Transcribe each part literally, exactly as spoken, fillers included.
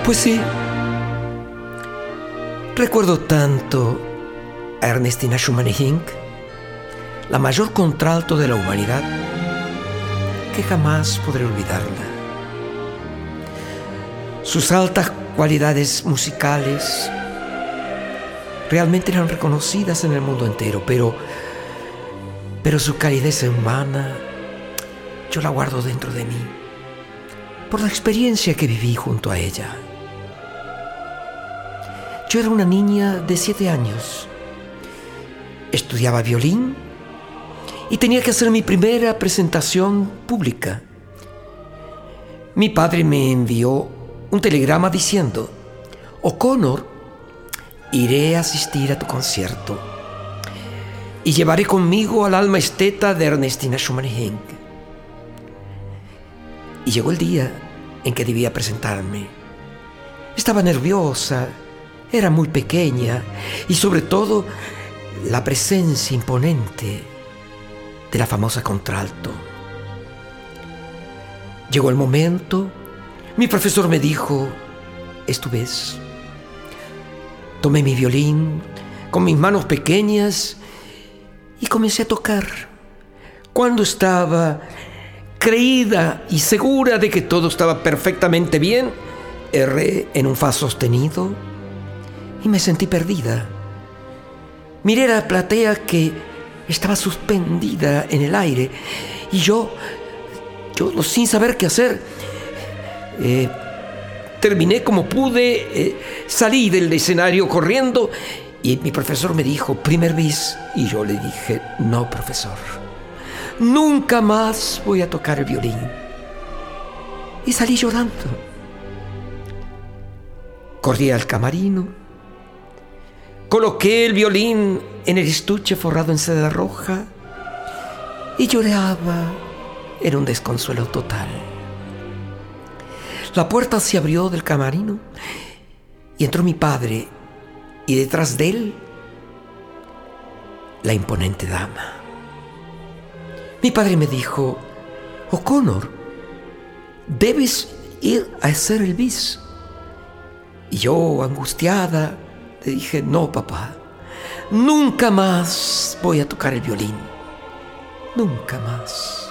Pues sí, recuerdo tanto a Ernestina Schumann-Heink, la mayor contralto de la humanidad, que jamás podré olvidarla. Sus altas cualidades musicales realmente eran reconocidas en el mundo entero, pero, pero su calidez humana yo la guardo dentro de mí, por la experiencia que viví junto a ella. Yo era una niña de siete años. Estudiaba violín y tenía que hacer mi primera presentación pública. Mi padre me envió un telegrama diciendo: O'Connor, iré a asistir a tu concierto y llevaré conmigo al alma esteta de Ernestina Schumann-Heink. Y llegó el día en que debía presentarme. Estaba nerviosa, era muy pequeña y sobre todo la presencia imponente de la famosa contralto. Llegó el momento, mi profesor me dijo: es tu vez. Tomé mi violín con mis manos pequeñas y comencé a tocar. Cuando estaba creída y segura de que todo estaba perfectamente bien, erré en un fa sostenido y me sentí perdida. Miré la platea que estaba suspendida en el aire y yo, yo sin saber qué hacer, eh, terminé como pude, eh, salí del escenario corriendo y mi profesor me dijo: primer bis. Y yo le dije: no, profesor, nunca más voy a tocar el violín. Y salí llorando. Corrí al camarino, coloqué el violín en el estuche forrado en seda roja y lloraba en un desconsuelo total. La puerta se abrió del camarino y entró mi padre, y detrás de él la imponente dama. Mi padre me dijo: O'Connor, debes ir a hacer el bis. Y yo, angustiada, le dije: no, papá, nunca más voy a tocar el violín, nunca más.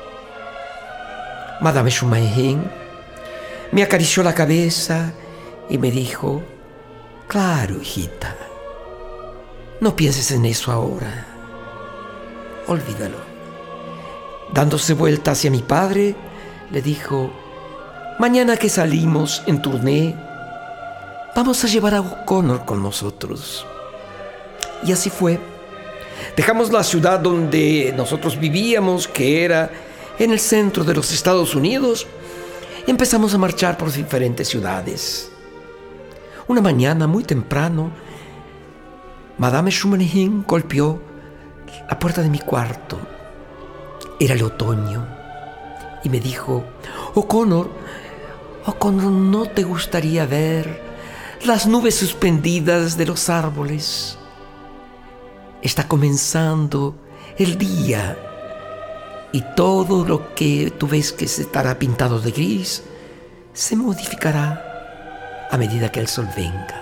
Madame Schumann-Heink me acarició la cabeza y me dijo: claro, hijita, no pienses en eso ahora, olvídalo. Dándose vuelta hacia mi padre, le dijo: mañana que salimos en tournée, vamos a llevar a O'Connor con nosotros. Y así fue. Dejamos la ciudad donde nosotros vivíamos, que era en el centro de los Estados Unidos, y empezamos a marchar por diferentes ciudades. Una mañana, muy temprano, Madame Schumann-Heink golpeó la puerta de mi cuarto. Era el otoño. Y me dijo: O'Connor, O'Connor, ¿no te gustaría ver las nubes suspendidas de los árboles? Está comenzando el día y todo lo que tú ves que se estará pintado de gris se modificará a medida que el sol venga.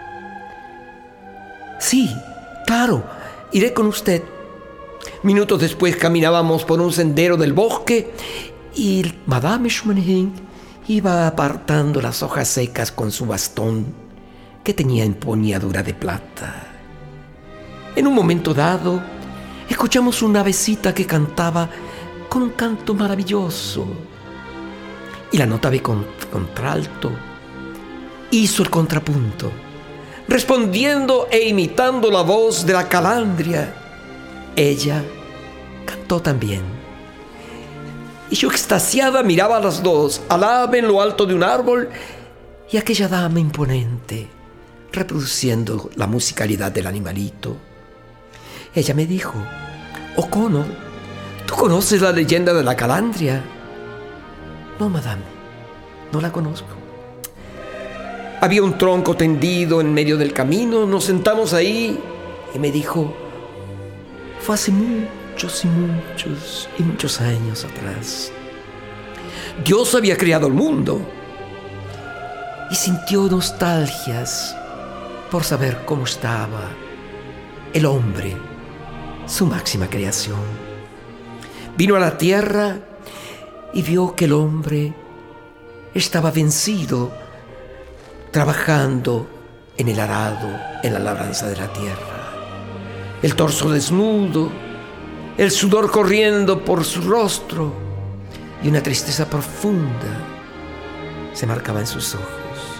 Sí, claro, iré con usted. Minutos después caminábamos por un sendero del bosque y Madame Schumann-Heink iba apartando las hojas secas con su bastón, que tenía empuñadura de plata. En un momento dado, escuchamos una avecita que cantaba con un canto maravilloso. Y la nota de contralto hizo el contrapunto, respondiendo e imitando la voz de la calandria. Ella cantó también. Y yo, extasiada, miraba a las dos, al ave en lo alto de un árbol y aquella dama imponente, reproduciendo la musicalidad del animalito. Ella me dijo: O'Connor, ¿tú conoces la leyenda de la calandria? No, madame, no la conozco. Había un tronco tendido en medio del camino, nos sentamos ahí y me dijo: fue hace muchos y muchos y muchos años atrás. Dios había creado el mundo y sintió nostalgias por saber cómo estaba el hombre, su máxima creación. Vino a la tierra y vio que el hombre estaba vencido, trabajando en el arado, en la labranza de la tierra. El torso desnudo, el sudor corriendo por su rostro y una tristeza profunda se marcaba en sus ojos.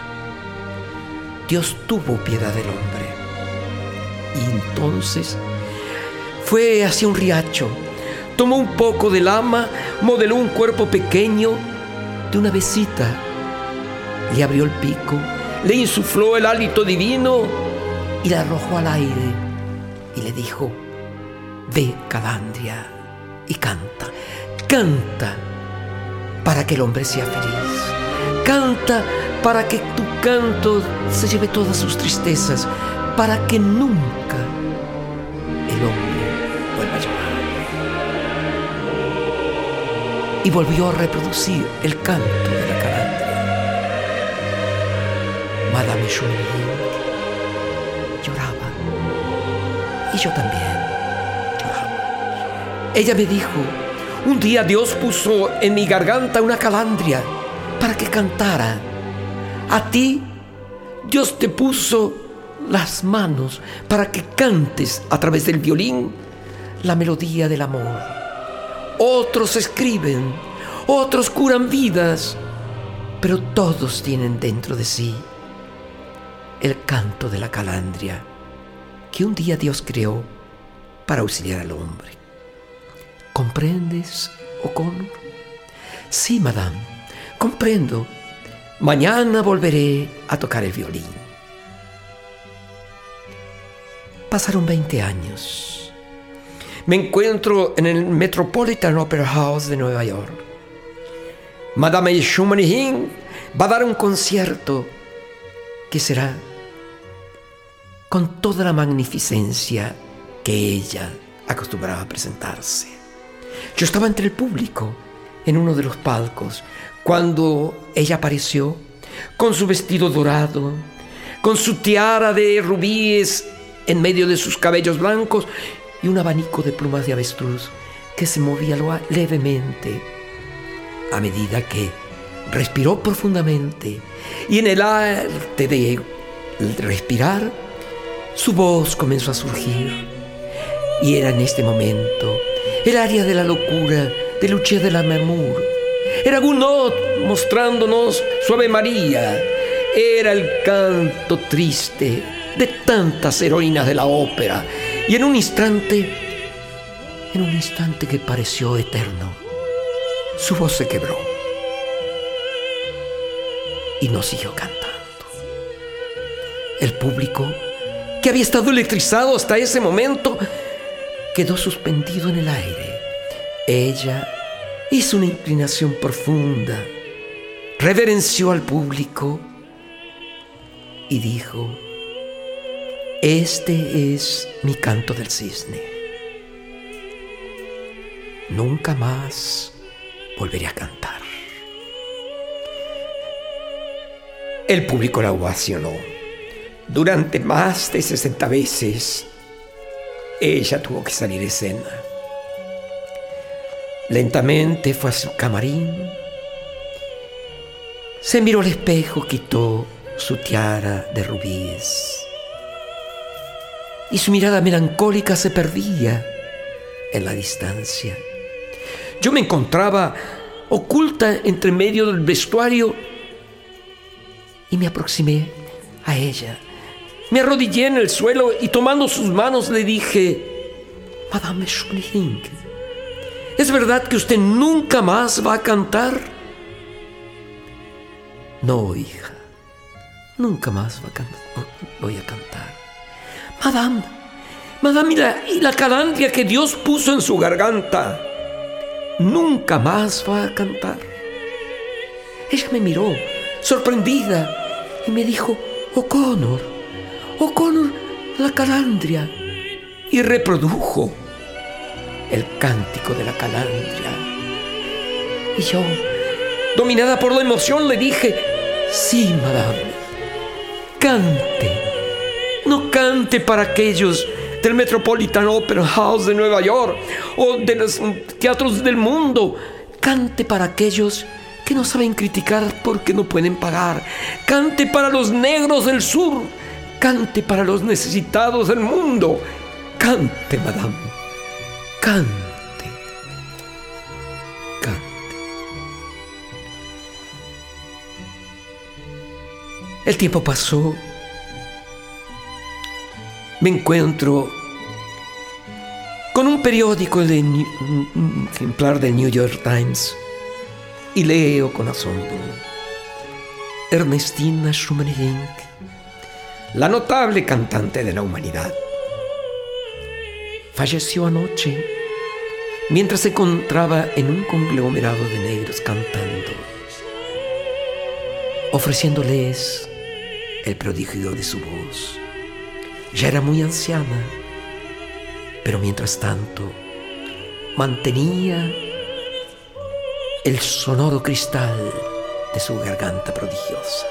Dios tuvo piedad del hombre y entonces fue hacia un riacho, tomó un poco de lama, modeló un cuerpo pequeño de una besita, le abrió el pico, le insufló el hálito divino y la arrojó al aire y le dijo: ve, calandria, y canta, canta para que el hombre sea feliz, canta para que tu canto se lleve todas sus tristezas, para que nunca el hombre vuelva a llorar. Y volvió a reproducir el canto de la calandria. Madame Schummelin lloraba y yo también lloraba. Ella me dijo: un día Dios puso en mi garganta una calandria para que cantara. A ti Dios te puso las manos para que cantes a través del violín la melodía del amor. Otros escriben, otros curan vidas, pero todos tienen dentro de sí el canto de la calandria que un día Dios creó para auxiliar al hombre. ¿Comprendes, O'Connor? Sí, madame, comprendo. Mañana volveré a tocar el violín. Pasaron veinte años. Me encuentro en el Metropolitan Opera House de Nueva York. Madame Schummelin va a dar un concierto que será con toda la magnificencia que ella acostumbraba a presentarse. Yo estaba entre el público en uno de los palcos cuando ella apareció con su vestido dorado, con su tiara de rubíes en medio de sus cabellos blancos y un abanico de plumas de avestruz que se movía levemente a medida que respiró profundamente. Y en el arte de respirar, su voz comenzó a surgir. Y era en este momento el aria de la locura de Lucia de Lammermoor. Era Gounod mostrándonos su Ave María. Era el canto triste de tantas heroínas de la ópera. Y en un instante, en un instante que pareció eterno, su voz se quebró y no siguió cantando. El público, que había estado electrizado hasta ese momento, quedó suspendido en el aire. Ella hizo una inclinación profunda, reverenció al público y dijo: este es mi canto del cisne. Nunca más volveré a cantar. El público la ovacionó. Durante más de sesenta veces, ella tuvo que salir de escena. Lentamente fue a su camarín, se miró al espejo, quitó su tiara de rubíes y su mirada melancólica se perdía en la distancia. Yo me encontraba oculta entre medio del vestuario y me aproximé a ella. Me arrodillé en el suelo y tomando sus manos le dije: Madame Schummelin, ¿es verdad que usted nunca más va a cantar? No, hija, nunca más va a can- voy a cantar. Madame, Madame, y la, y la calandria que Dios puso en su garganta, nunca más va a cantar. Ella me miró, sorprendida, y me dijo: O'Connor, O'Connor, la calandria. Y reprodujo el cántico de la calandria. Y yo, dominada por la emoción, le dije: Sí, madame. Cante. No cante para aquellos del Metropolitan Opera House de Nueva York o de los teatros del mundo. Cante para aquellos que no saben criticar porque no pueden pagar. Cante para los negros del sur. Cante para los necesitados del mundo. Cante, madame. Cante. Cante. El tiempo pasó. Me encuentro con un periódico, de, un ejemplar del New York Times, y leo con asombro: Ernestina Schumann-Heink, la notable cantante de la humanidad, falleció anoche mientras se encontraba en un conglomerado de negros cantando, ofreciéndoles el prodigio de su voz. Ya era muy anciana, pero mientras tanto mantenía el sonoro cristal de su garganta prodigiosa.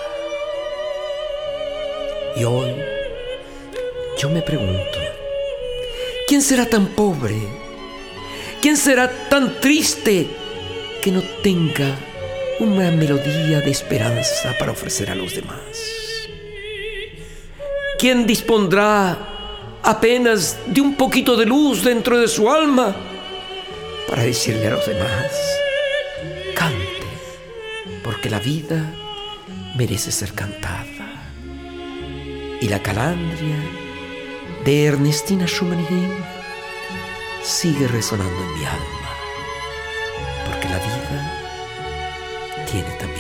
Y hoy yo me pregunto, ¿quién será tan pobre? ¿Quién será tan triste que no tenga una melodía de esperanza para ofrecer a los demás? ¿Quién dispondrá apenas de un poquito de luz dentro de su alma para decirle a los demás: cante, porque la vida merece ser cantada? Y la calandria de Ernestina Schumann-Heink sigue resonando en mi alma, porque la vida tiene también